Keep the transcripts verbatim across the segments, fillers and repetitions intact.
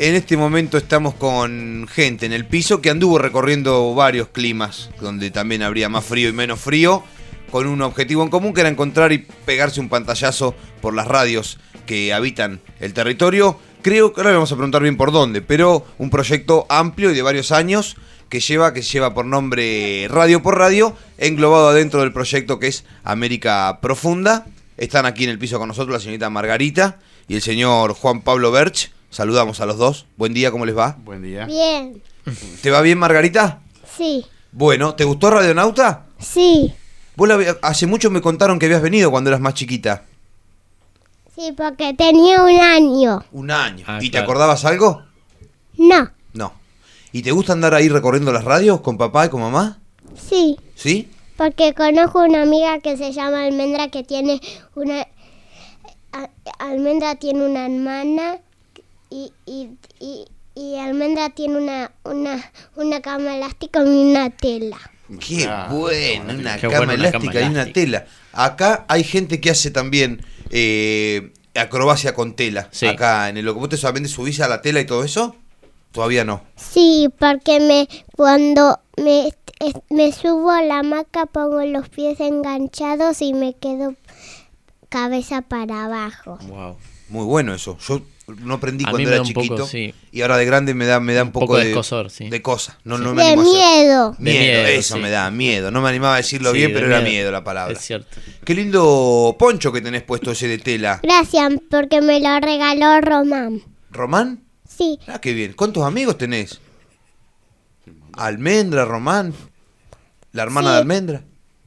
En este momento estamos con gente en el piso que anduvo recorriendo varios climas, donde también habría más frío y menos frío, con un objetivo en común que era encontrar y pegarse un pantallazo por las radios que habitan el territorio. Creo que ahora le vamos a preguntar bien por dónde, pero un proyecto amplio y de varios años que lleva, que lleva por nombre Radio por Radio, englobado adentro del proyecto que es América Profunda. Están aquí en el piso con nosotros la señorita Margarita y el señor Juan Pablo Berch. Saludamos a los dos. Buen día, ¿cómo les va? Buen día. Bien. ¿Te va bien, Margarita? Sí. Bueno, ¿te gustó Radionauta? Sí. Vos la, hace mucho me contaron que habías venido cuando eras más chiquita. Sí, porque tenía un año. Un año. Ah, ¿Y te claro. acordabas algo? No. No. ¿Y te gusta andar ahí recorriendo las radios con papá y con mamá? Sí. ¿Sí? Porque conozco una amiga que se llama Almendra que tiene una... a- Almendra tiene una hermana y, y, y, y Almendra tiene una, una, una cama elástica y una tela. Qué Ah, bueno, una qué cama bueno, una elástica cama y una elástica. tela. Acá hay gente que hace también eh, acrobacia con tela. Sí. Acá en el loco. ¿Vos te solamente subís a la tela y todo eso? Todavía no. Sí, porque me cuando me, es- me subo a la hamaca pongo los pies enganchados y me quedo cabeza para abajo. Wow. Muy bueno eso. Yo no aprendí A mí cuando me era da un poco, chiquito sí. y ahora de grande me da me da un, Un poco de escozor, sí. de cosa. No, Sí. no me De animo a hacer. miedo. De Miedo, miedo, eso sí. me da miedo. No me animaba a decirlo Sí, bien, de pero era miedo. miedo la palabra. Es cierto. Qué lindo poncho que tenés puesto ese de tela. Gracias, porque me lo regaló Román. ¿Román? Sí, Ah, qué bien. ¿Cuántos amigos tenés? Almendra, Román. La hermana Sí. de Almendra.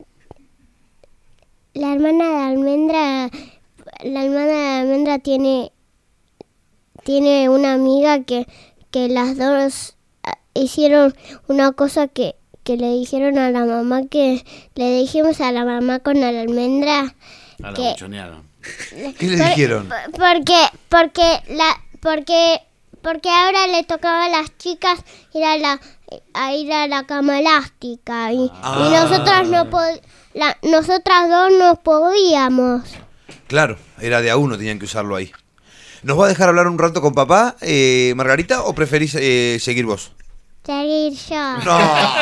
la hermana de Almendra, la hermana de Almendra tiene, tiene una amiga que, que las dos ah, hicieron una cosa que, que le dijeron a la mamá, que le dijimos a la mamá con la Almendra. A la ¿Qué? buchonearon. ¿Qué le Por- dijeron? por- Porque, porque la, porque, porque ahora le tocaba a las chicas ir a la, a ir a la cama elástica y, Ah. y nosotras no pod- la, nosotras dos no podíamos. Claro, era de a uno, tenían que usarlo ahí. ¿Nos va a dejar hablar un rato con papá, eh, Margarita, o preferís eh, seguir vos? Seguir yo. No.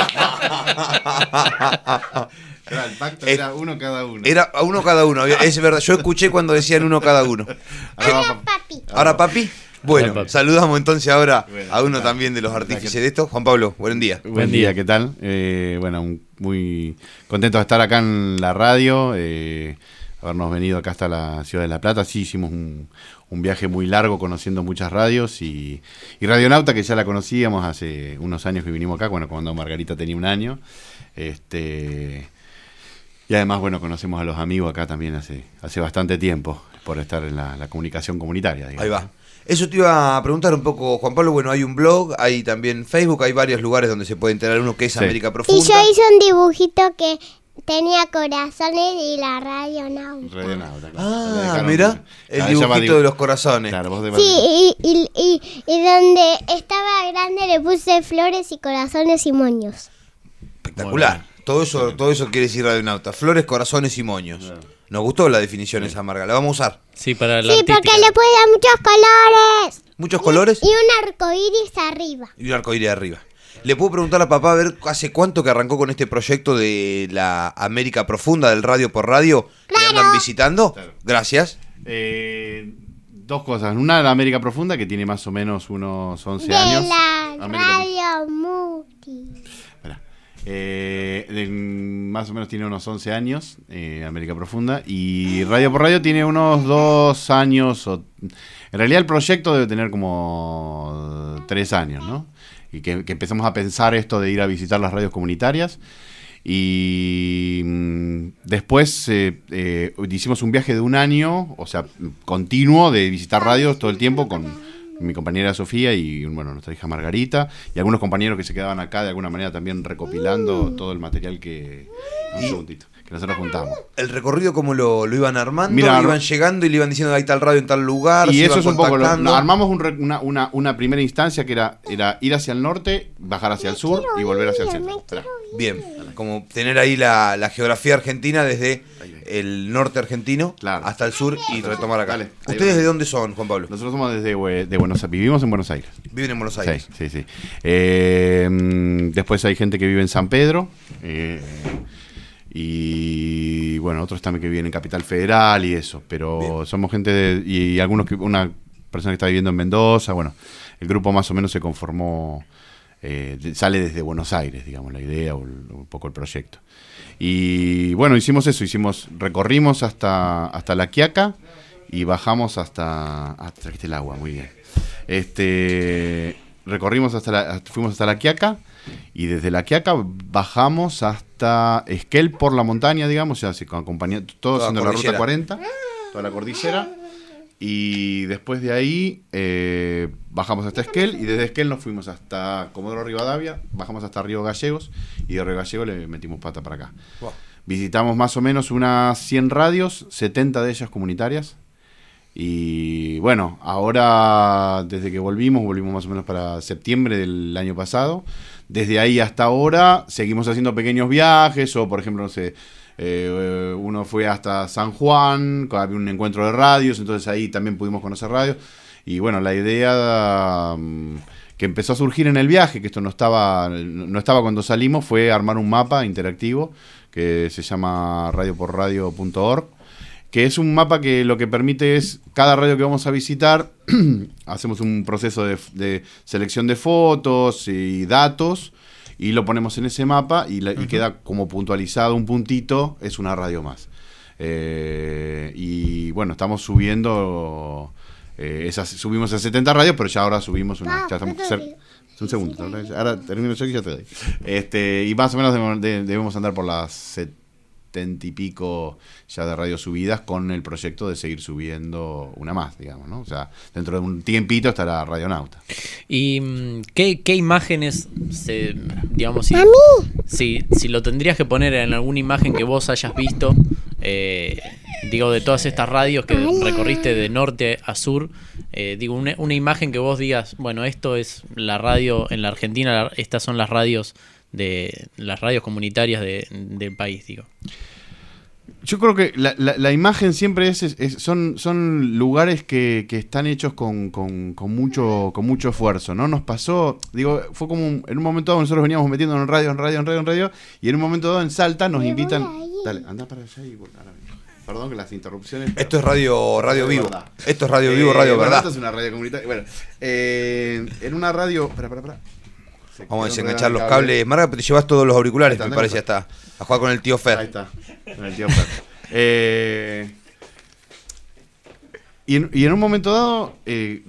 Claro, el pacto Eh, era uno cada uno. Era a uno cada uno. Es verdad, yo escuché cuando decían uno cada uno. Ahora va pa- Papi. Ahora, papi. Bueno, Ahora, papi. saludamos entonces ahora Bueno, a uno ¿qué tal? también de los ¿Qué tal? artífices de esto. Juan Pablo, buen día. Buen día, ¿qué tal? Eh, bueno, un- muy contento de estar acá en la radio, eh, habernos venido acá hasta la ciudad de La Plata. Sí, hicimos un, un viaje muy largo conociendo muchas radios y, y Radionauta, que ya la conocíamos hace unos años que vinimos acá, bueno, cuando Margarita tenía un año. Este, y además, bueno, conocemos a los amigos acá también hace, hace bastante tiempo por estar en la, la comunicación comunitaria. digamos. Ahí va. Eso te iba a preguntar un poco, Juan Pablo. Bueno, hay un blog, hay también Facebook, hay varios lugares donde se puede enterar uno que es Sí. América Y Profunda. yo hice un dibujito que tenía corazones y la radio no. Radionauta, claro. Le Ah, dejaron- mira, el Claro, ella va dibujito dibu- de los corazones. Claro, vos de- Sí, y, y, y, y donde estaba grande le puse flores y corazones y moños. Espectacular. Muy bien. Todo eso, todo eso quiere decir Radionauta. Flores, corazones y moños. Claro. Nos gustó la definición esa, Marga. La vamos a usar. Sí, para la Sí, artística. porque le puede dar muchos colores. Muchos colores Y un arco iris arriba. y un arcoíris arriba. Le puedo preguntar a papá a ver hace cuánto que arrancó con este proyecto de la América Profunda del Radio por Radio. ¿Que Claro. andan visitando? Claro. Gracias. Eh, dos cosas. Una, la América Profunda, que tiene más o menos unos once De años. la América radio Muti. Espera. Eh, de- más o menos tiene unos once años, eh, América Profunda. Y Radio por Radio tiene unos dos años. O, en realidad, el proyecto debe tener como tres años, ¿no? Y que, que empezamos a pensar esto de ir a visitar las radios comunitarias. Y mm, después eh, eh, hicimos un viaje de un año, o sea, continuo, de visitar radios todo el tiempo con mi compañera Sofía y bueno, nuestra hija Margarita, y algunos compañeros que se quedaban acá de alguna manera también recopilando todo el material que... Un segundito, que nosotros juntamos. El recorrido, ¿cómo lo, lo iban armando? Mira, iban llegando y le iban diciendo hay tal radio en tal lugar. Y se eso iban es un poco, lo, contactando. no, armamos un re- una, una, una primera instancia que era, era ir hacia el norte, bajar hacia el sur y volver hacia el centro. Esperá. Bien, como tener ahí la, la geografía argentina desde Ahí, ahí. el norte argentino Claro. hasta el sur y retomar acá. Dale, ahí ¿Ustedes va. de dónde son, Juan Pablo? Nosotros somos desde Bue- de Buenos Aires, vivimos en Buenos Aires. Viven en Buenos Aires. Sí, sí, sí. Eh, después hay gente que vive en San Pedro. Eh, y bueno, otros también que viven en Capital Federal y eso. Pero bien. Somos gente de, y, y algunos que una persona que está viviendo en Mendoza. Bueno, el grupo más o menos se conformó, eh, de, sale desde Buenos Aires, digamos, la idea o el, un poco el proyecto. Y bueno, hicimos eso, hicimos, recorrimos hasta, hasta La Quiaca y bajamos hasta... Ah, trajiste el agua, muy bien. Este, recorrimos hasta la, fuimos hasta La Quiaca y desde La Quiaca bajamos hasta Esquel por la montaña, digamos, ya se acompañó todo haciendo la ruta cuarenta, toda la cordillera, y después de ahí eh, bajamos hasta Esquel y desde Esquel nos fuimos hasta Comodoro Rivadavia, bajamos hasta Río Gallegos y de Río Gallegos le metimos pata para acá. Wow. Visitamos más o menos unas cien radios, setenta de ellas comunitarias. Y bueno, ahora desde que volvimos, volvimos más o menos para septiembre del año pasado. Desde ahí hasta ahora seguimos haciendo pequeños viajes, o por ejemplo, no sé, eh, uno fue hasta San Juan, había un encuentro de radios, entonces ahí también pudimos conocer radios. Y bueno, la idea um, que empezó a surgir en el viaje, que esto no estaba, no estaba cuando salimos, fue armar un mapa interactivo que se llama radio por radio punto org. Que es un mapa que lo que permite es, cada radio que vamos a visitar, hacemos un proceso de, de selección de fotos y datos, y lo ponemos en ese mapa, y, la, uh-huh. y queda como puntualizado un puntito, es una radio más. Eh, y bueno, estamos subiendo, eh, esas, subimos a setenta radios, pero ya ahora subimos una... Ya estamos cer- un segundo, ahora termino yo y ya te doy. Este, y más o menos debemos, debemos andar por las setenta y pico ya de radios subidas, con el proyecto de seguir subiendo una más, digamos, ¿no? O sea, dentro de un tiempito estará Radionauta. ¿Y qué, qué imágenes, se, digamos, si, si, si lo tendrías que poner en alguna imagen que vos hayas visto, eh, digo, de todas estas radios que recorriste de norte a sur, eh, digo, una, una imagen que vos digas, bueno, esto es la radio en la Argentina, estas son las radios de las radios comunitarias de, del país, digo? Yo creo que la, la, la imagen siempre es, es, es son, son lugares que, que están hechos con, con, con mucho con mucho esfuerzo, ¿no? Nos pasó, digo, fue como un, en un momento dado nosotros veníamos metiendo en radio, en radio, en radio, en radio, y en un momento dado en Salta nos invitan... Dale, anda para allá y... Perdón que las interrupciones... Pero... Esto es Radio Radio Vivo. Verdad. Esto es Radio Vivo, Radio eh, Verdad. Esto es una radio comunitaria. Bueno, eh, en una radio... Espera, espera, espera. Vamos a desenganchar los cables. Marga, te llevas todos los auriculares, está, me parece, ya está. A jugar con el tío Fer. Ahí está, con el tío Fer. eh, y, en, y en un momento dado, eh,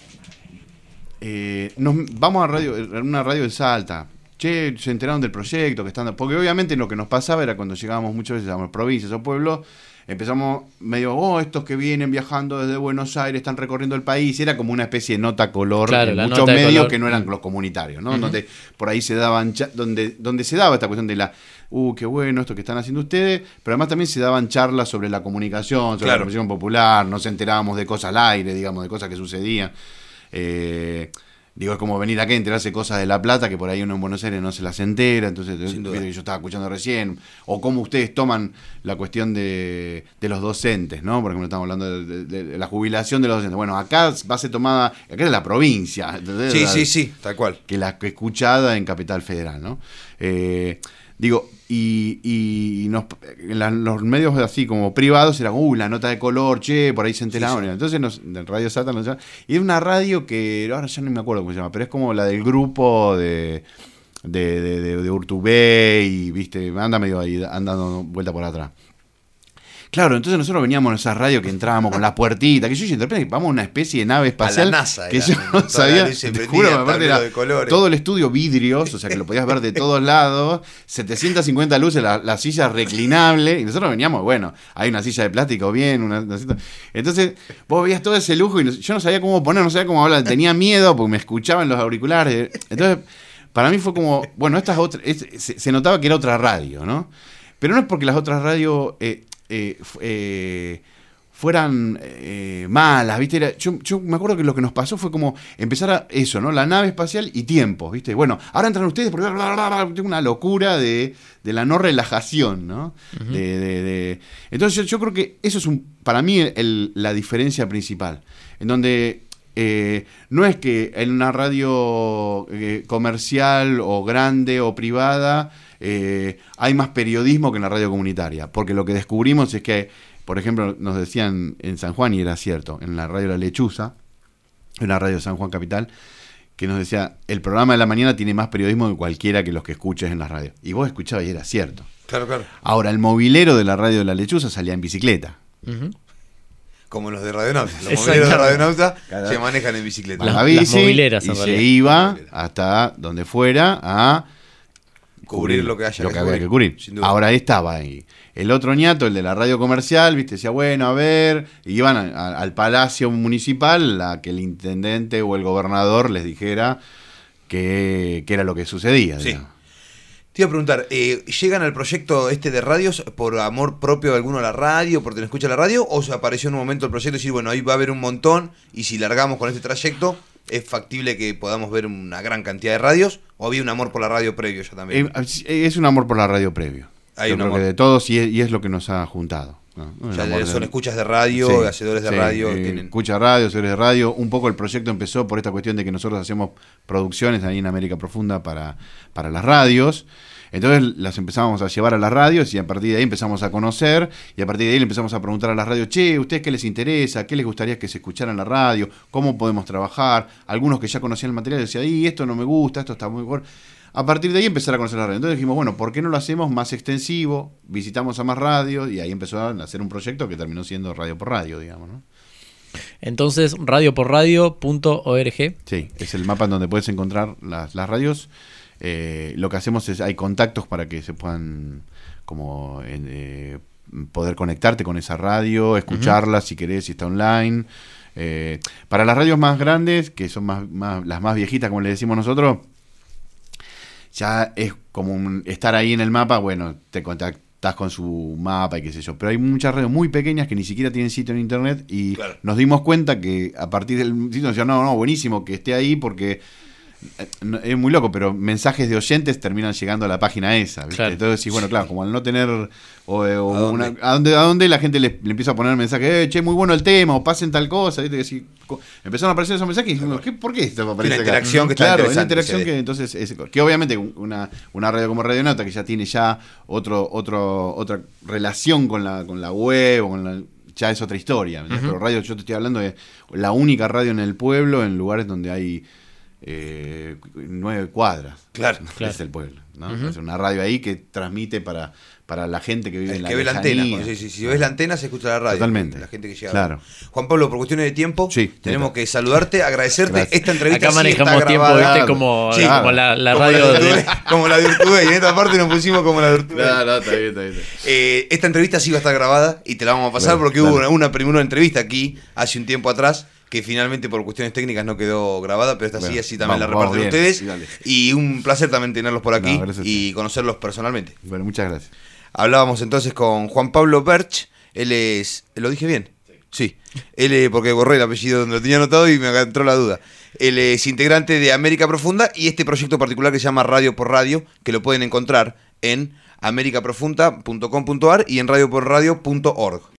eh, nos vamos a radio, en una radio de Salta. Che, se enteraron del proyecto que están... Porque obviamente lo que nos pasaba era cuando llegábamos muchas veces a las provincias o pueblos, empezamos medio, oh, estos que vienen viajando desde Buenos Aires, están recorriendo el país, era como una especie de nota color, claro, en la muchos nota de medios color. que no eran los comunitarios, ¿no? Uh-huh. Donde por ahí se daban, cha- donde, donde se daba esta cuestión de la, uh, qué bueno esto que están haciendo ustedes, pero además también se daban charlas sobre la comunicación, sobre Claro. la comunicación popular, nos enterábamos de cosas al aire, digamos, de cosas que sucedían. Eh... Digo, es como venir acá y enterarse cosas de La Plata que por ahí uno en Buenos Aires no se las entera, entonces viste que yo estaba escuchando recién, o cómo ustedes toman la cuestión de, de los docentes, ¿no? Por ejemplo, estamos hablando de, de, de la jubilación de los docentes. Bueno, acá va a ser tomada, acá es la provincia, ¿entendés? Sí, la, sí, sí, tal cual. Que la que escuchada en Capital Federal, ¿no? Eh, digo, y, y nos, en la, los medios así como privados era, uh, la nota de color, che, por ahí se enteraban. Sí, sí. Entonces, nos, en Radio Salta nos llama, y es una radio que, ahora ya no me acuerdo cómo se llama, pero es como la del grupo de, de, de, de, de Urtubey, viste, anda medio ahí, andando vuelta por atrás. Claro, entonces nosotros veníamos en esa radio que entrábamos con la puertita, que yo interpreté que vamos a una especie de nave espacial. A la NASA, que era, yo no sabía, te juro, aparte era todo el estudio vidrios, o sea que lo podías ver de todos lados, setecientas cincuenta luces, la, la silla reclinable, y nosotros veníamos, bueno, hay una silla de plástico bien, una, una silla. Entonces vos veías todo ese lujo y no, yo no sabía cómo poner, no sabía cómo hablar, tenía miedo porque me escuchaban los auriculares. Entonces, para mí fue como, bueno, estas otras, es, se, se notaba que era otra radio, ¿no? Pero no es porque las otras radios... Eh, Eh, eh, fueran eh, malas, ¿viste? Era, yo, yo me acuerdo que lo que nos pasó fue como empezar a eso, ¿no? La nave espacial y tiempos, ¿viste? Bueno, ahora entran ustedes porque tengo una locura de, de la no relajación, ¿no? Uh-huh. De, de, de... Entonces yo, yo creo que eso es un, para mí el, la diferencia principal, en donde eh, no es que en una radio eh, comercial o grande o privada eh, hay más periodismo que en la radio comunitaria, porque lo que descubrimos es que, por ejemplo, nos decían en San Juan, y era cierto, en la radio La Lechuza, en la radio San Juan Capital, que nos decía, el programa de la mañana tiene más periodismo que cualquiera que los que escuches en la radio. Y vos escuchabas y era cierto. Claro, claro. Ahora, el movilero de la radio de La Lechuza salía en bicicleta. Uh-huh. Como los de Radionauta. Los Exacto. mobileros de Radionauta Cada- se manejan en bicicleta. Las- La bici, las mobileras, en y se realidad. iba hasta donde fuera a Cubrir lo que haya lo que que había cubrir, que cubrir. sin duda. Ahora estaba ahí. El otro ñato, el de la radio comercial, viste, decía, bueno, a ver, y iban a- a- al palacio municipal a que el intendente o el gobernador les dijera que, que era lo que sucedía. Sí. digamos. Te iba a preguntar, eh, ¿llegan al proyecto este de radios por amor propio de alguno a la radio, por tener escucha la radio, o se apareció en un momento el proyecto y decir, bueno, ahí va a haber un montón, y si largamos con este trayecto, es factible que podamos ver una gran cantidad de radios, o había un amor por la radio previo ya también? Eh, es un amor por la radio previo. Hay Yo un creo amor. que de todos, y es, y es lo que nos ha juntado. ¿no? O El sea, amor son de- escuchas de radio, Sí, hacedores de sí, radio. eh, tienen... Escucha radio, hacedores de radio. Un poco el proyecto empezó por esta cuestión de que nosotros hacemos producciones ahí en América Profunda para, para las radios. Entonces las empezamos a llevar a las radios y a partir de ahí empezamos a conocer y a partir de ahí le empezamos a preguntar a las radios, che, ¿ustedes qué les interesa? ¿Qué les gustaría que se escuchara en la radio? ¿Cómo podemos trabajar? Algunos que ya conocían el material decían, y esto no me gusta, esto está muy bueno. A partir de ahí empezar a conocer la radio. Entonces dijimos, bueno, ¿por qué no lo hacemos más extensivo? Visitamos a más radios y ahí empezó a hacer un proyecto que terminó siendo Radio por Radio, digamos, ¿no? Entonces, radio por radio punto org. Sí, es el mapa en donde puedes encontrar las, las radios. Eh, lo que hacemos es, hay contactos para que se puedan como eh, poder conectarte con esa radio, escucharla si querés, si está online. Eh, para las radios más grandes, que son más, más las más viejitas, como le decimos nosotros, ya es como un- estar ahí en el mapa, bueno, te contactás con su mapa y qué sé yo. Pero hay muchas radios muy pequeñas que ni siquiera tienen sitio en internet y Claro. nos dimos cuenta que a partir del sitio nos decían, no, no, buenísimo que esté ahí porque eh, no, es muy loco, pero mensajes de oyentes terminan llegando a la página esa, ¿viste? Claro. Entonces sí, bueno, claro, como al no tener o, eh, o ¿A una- dónde? ¿a dónde, a dónde la gente le, le empieza a poner mensajes, eh, che, muy bueno el tema, o pasen tal cosa, ¿viste? Que si- co- empezaron a aparecer esos mensajes y dijimos, ¿qué, ¿por qué esto aparece Una acá? interacción que está Claro, una interesante, interacción se ve. que entonces es- que obviamente una, una radio como Radionauta que ya tiene ya otro, otro, otra relación con la, con la web o con la, ya es otra historia. ¿entendés? Ujú. Pero radio, yo te estoy hablando de la única radio en el pueblo, en lugares donde hay eh, nueve cuadras. Claro. Claro. Es el pueblo, ¿no? Ujú. Es una radio ahí que transmite para, para la gente que vive en El la que ve la antena. lejanía. Sí, sí, si ves la antena se escucha la radio. Totalmente. La gente que llega. Claro. Juan Pablo, por cuestiones de tiempo, Sí, tenemos neta. que saludarte, agradecerte. Gracias. Esta entrevista Acá sí manejamos está tiempo, grabada. ¿viste? Como, Sí, como la, la como radio la de de... Urtubey, como la de Urtubey. En esta parte nos pusimos como la de Urtubey. No, no, está bien, está bien. está bien. Eh, esta entrevista sí va a estar grabada y te la vamos a pasar Bueno, porque hubo dale. una, una primera entrevista aquí hace un tiempo atrás que finalmente por cuestiones técnicas no quedó grabada, pero esta sí, Bueno, así también vamos, la reparten vamos bien, ustedes. sí, dale. Y un placer también tenerlos por aquí No, gracias a y conocerlos personalmente. Bueno, muchas gracias. Hablábamos entonces con Juan Pablo Berch. Él es... ¿Lo dije bien? Sí. Él es, porque borré el apellido donde lo tenía anotado y me entró la duda. Él es integrante de América Profunda y este proyecto particular que se llama Radio por Radio, que lo pueden encontrar en americaprofunda punto com punto ar y en radio por radio punto org.